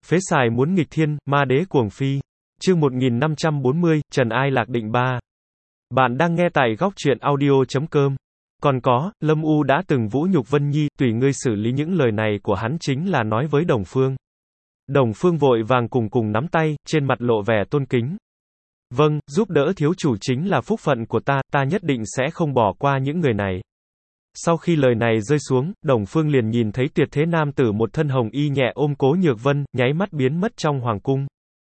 Phế xài muốn nghịch thiên, ma đế cuồng phi. Chương 1540, Trần Ai Lạc Định 3. Bạn đang nghe tại góc truyện audio.com. Còn có, Lâm U đã từng vũ nhục Vân Nhi, tùy ngươi xử lý. Những lời này của hắn chính là nói với Đồng Phương. Đồng Phương vội vàng cùng nắm tay, trên mặt lộ vẻ tôn kính. Vâng, giúp đỡ thiếu chủ chính là phúc phận của ta nhất định sẽ không bỏ qua những người này. Sau khi lời này rơi xuống, Đồng Phương liền nhìn thấy tuyệt thế nam tử một thân hồng y nhẹ ôm Cố Nhược Vân, nháy mắt biến mất trong hoàng cung.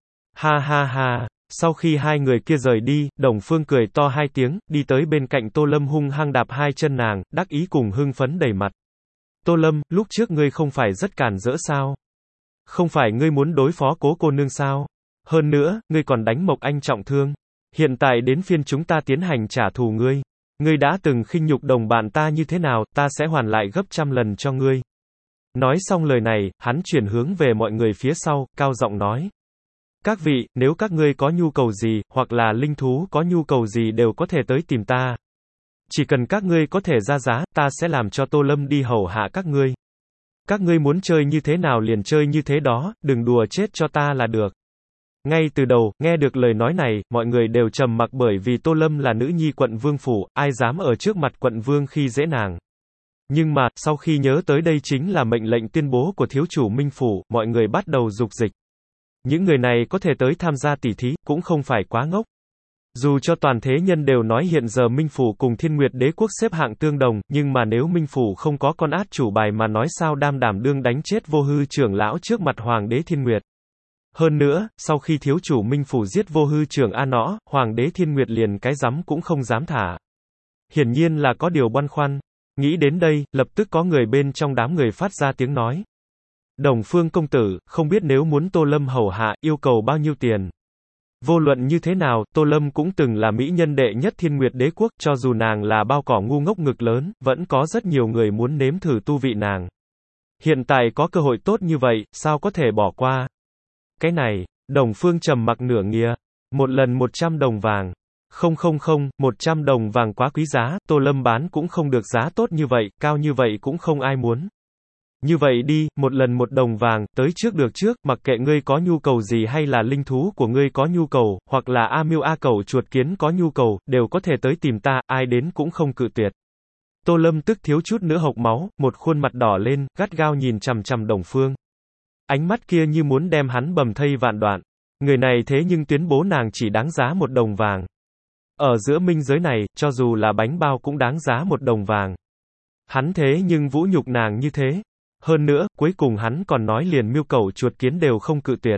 Ha ha ha, sau khi hai người kia rời đi, Đồng Phương cười to hai tiếng, đi tới bên cạnh Tô Lâm hung hăng đạp hai chân nàng, đắc ý cùng hưng phấn đầy mặt. Tô Lâm, lúc trước ngươi không phải rất cản rỡ sao? Không phải ngươi muốn đối phó Cố cô nương sao? Hơn nữa, ngươi còn đánh Mộc Anh trọng thương. Hiện tại đến phiên chúng ta tiến hành trả thù ngươi. Ngươi đã từng khinh nhục đồng bạn ta như thế nào, ta sẽ hoàn lại gấp trăm lần cho ngươi. Nói xong lời này, hắn chuyển hướng về mọi người phía sau, cao giọng nói. Các vị, nếu các ngươi có nhu cầu gì, hoặc là linh thú có nhu cầu gì đều có thể tới tìm ta. Chỉ cần các ngươi có thể ra giá, ta sẽ làm cho Tô Lâm đi hầu hạ các ngươi. Các ngươi muốn chơi như thế nào liền chơi như thế đó, đừng đùa chết cho ta là được. Ngay từ đầu, nghe được lời nói này, mọi người đều trầm mặc bởi vì Tô Lâm là nữ nhi quận vương phủ, ai dám ở trước mặt quận vương khi dễ nàng. Nhưng mà, sau khi nhớ tới đây chính là mệnh lệnh tuyên bố của thiếu chủ Minh Phủ, mọi người bắt đầu dục dịch. Những người này có thể tới tham gia tỉ thí, cũng không phải quá ngốc. Dù cho toàn thế nhân đều nói hiện giờ Minh Phủ cùng Thiên Nguyệt Đế Quốc xếp hạng tương đồng, nhưng mà nếu Minh Phủ không có con át chủ bài mà nói sao đảm đương đánh chết Vô Hư trưởng lão trước mặt Hoàng đế Thiên Nguyệt. Hơn nữa, sau khi thiếu chủ Minh Phủ giết Vô Hư trưởng A Nõ, Hoàng đế Thiên Nguyệt liền cái rắm cũng không dám thả. Hiển nhiên là có điều băn khoăn. Nghĩ đến đây, lập tức có người bên trong đám người phát ra tiếng nói. Đồng Phương công tử, không biết nếu muốn Tô Lâm hầu hạ, yêu cầu bao nhiêu tiền? Vô luận như thế nào, Tô Lâm cũng từng là mỹ nhân đệ nhất Thiên Nguyệt Đế Quốc, cho dù nàng là bao cỏ ngu ngốc ngực lớn, vẫn có rất nhiều người muốn nếm thử tu vị nàng. Hiện tại có cơ hội tốt như vậy, sao có thể bỏ qua? Cái này, Đồng Phương trầm mặc nửa nghia. Một lần 100 đồng vàng. Không, 100 đồng vàng quá quý giá, Tô Lâm bán cũng không được giá tốt như vậy, cao như vậy cũng không ai muốn. Như vậy đi, một lần 1 đồng vàng, tới trước được trước, mặc kệ ngươi có nhu cầu gì hay là linh thú của ngươi có nhu cầu, hoặc là A Miêu A Cẩu chuột kiến có nhu cầu, đều có thể tới tìm ta, ai đến cũng không cự tuyệt. Tô Lâm tức thiếu chút nữa hộc máu, một khuôn mặt đỏ lên, gắt gao nhìn chằm chằm Đồng Phương. Ánh mắt kia như muốn đem hắn bầm thây vạn đoạn. Người này thế nhưng tuyên bố nàng chỉ đáng giá 1 đồng vàng. Ở giữa minh giới này, cho dù là bánh bao cũng đáng giá 1 đồng vàng. Hắn thế nhưng vũ nhục nàng như thế. Hơn nữa, cuối cùng hắn còn nói liền Miêu Cẩu chuột kiến đều không cự tuyệt.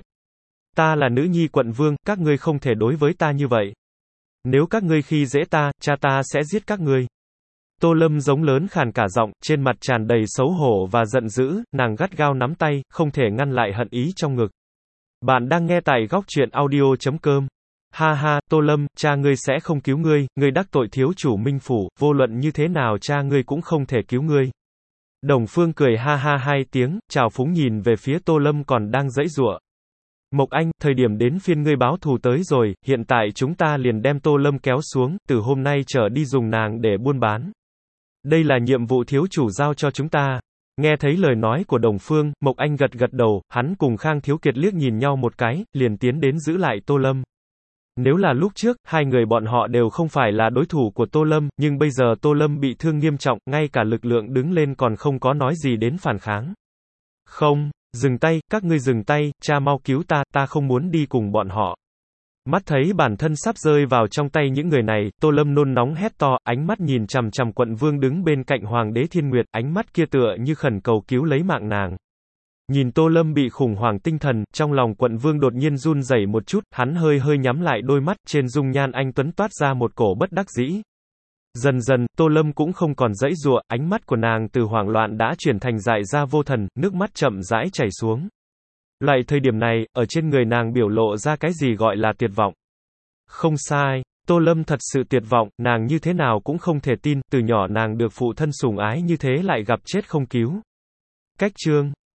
Ta là nữ nhi quận vương, các ngươi không thể đối với ta như vậy. Nếu các ngươi khi dễ ta, cha ta sẽ giết các ngươi. Tô Lâm giống lớn khàn cả giọng, trên mặt tràn đầy xấu hổ và giận dữ, nàng gắt gao nắm tay, không thể ngăn lại hận ý trong ngực. Bạn đang nghe tại góc truyện audio.com. Ha ha, Tô Lâm, cha ngươi sẽ không cứu ngươi, ngươi đắc tội thiếu chủ Minh Phủ, vô luận như thế nào cha ngươi cũng không thể cứu ngươi. Đồng Phương cười ha ha hai tiếng, trào phúng nhìn về phía Tô Lâm còn đang giãy giụa. Mộc Anh, thời điểm đến phiên ngươi báo thù tới rồi, hiện tại chúng ta liền đem Tô Lâm kéo xuống, từ hôm nay trở đi dùng nàng để buôn bán. Đây là nhiệm vụ thiếu chủ giao cho chúng ta. Nghe thấy lời nói của Đồng Phương, Mộc Anh gật đầu, hắn cùng Khang Thiếu Kiệt liếc nhìn nhau một cái, liền tiến đến giữ lại Tô Lâm. Nếu là lúc trước, hai người bọn họ đều không phải là đối thủ của Tô Lâm, nhưng bây giờ Tô Lâm bị thương nghiêm trọng, ngay cả lực lượng đứng lên còn không có nói gì đến phản kháng. Không, dừng tay, các ngươi dừng tay, cha mau cứu ta không muốn đi cùng bọn họ. Mắt thấy bản thân sắp rơi vào trong tay những người này, Tô Lâm nôn nóng hét to, ánh mắt nhìn chằm chằm quận vương đứng bên cạnh Hoàng đế Thiên Nguyệt, ánh mắt kia tựa như khẩn cầu cứu lấy mạng nàng. Nhìn Tô Lâm bị khủng hoảng tinh thần, trong lòng quận vương đột nhiên run rẩy một chút, hắn hơi nhắm lại đôi mắt, trên dung nhan anh tuấn toát ra một cổ bất đắc dĩ. Dần dần, Tô Lâm cũng không còn giãy giụa, ánh mắt của nàng từ hoảng loạn đã chuyển thành dại ra vô thần, nước mắt chậm rãi chảy xuống. Loại thời điểm này, ở trên người nàng biểu lộ ra cái gì gọi là tuyệt vọng. Không sai, Tô Lâm thật sự tuyệt vọng, nàng như thế nào cũng không thể tin, từ nhỏ nàng được phụ thân sủng ái như thế lại gặp chết không cứu. Cách chương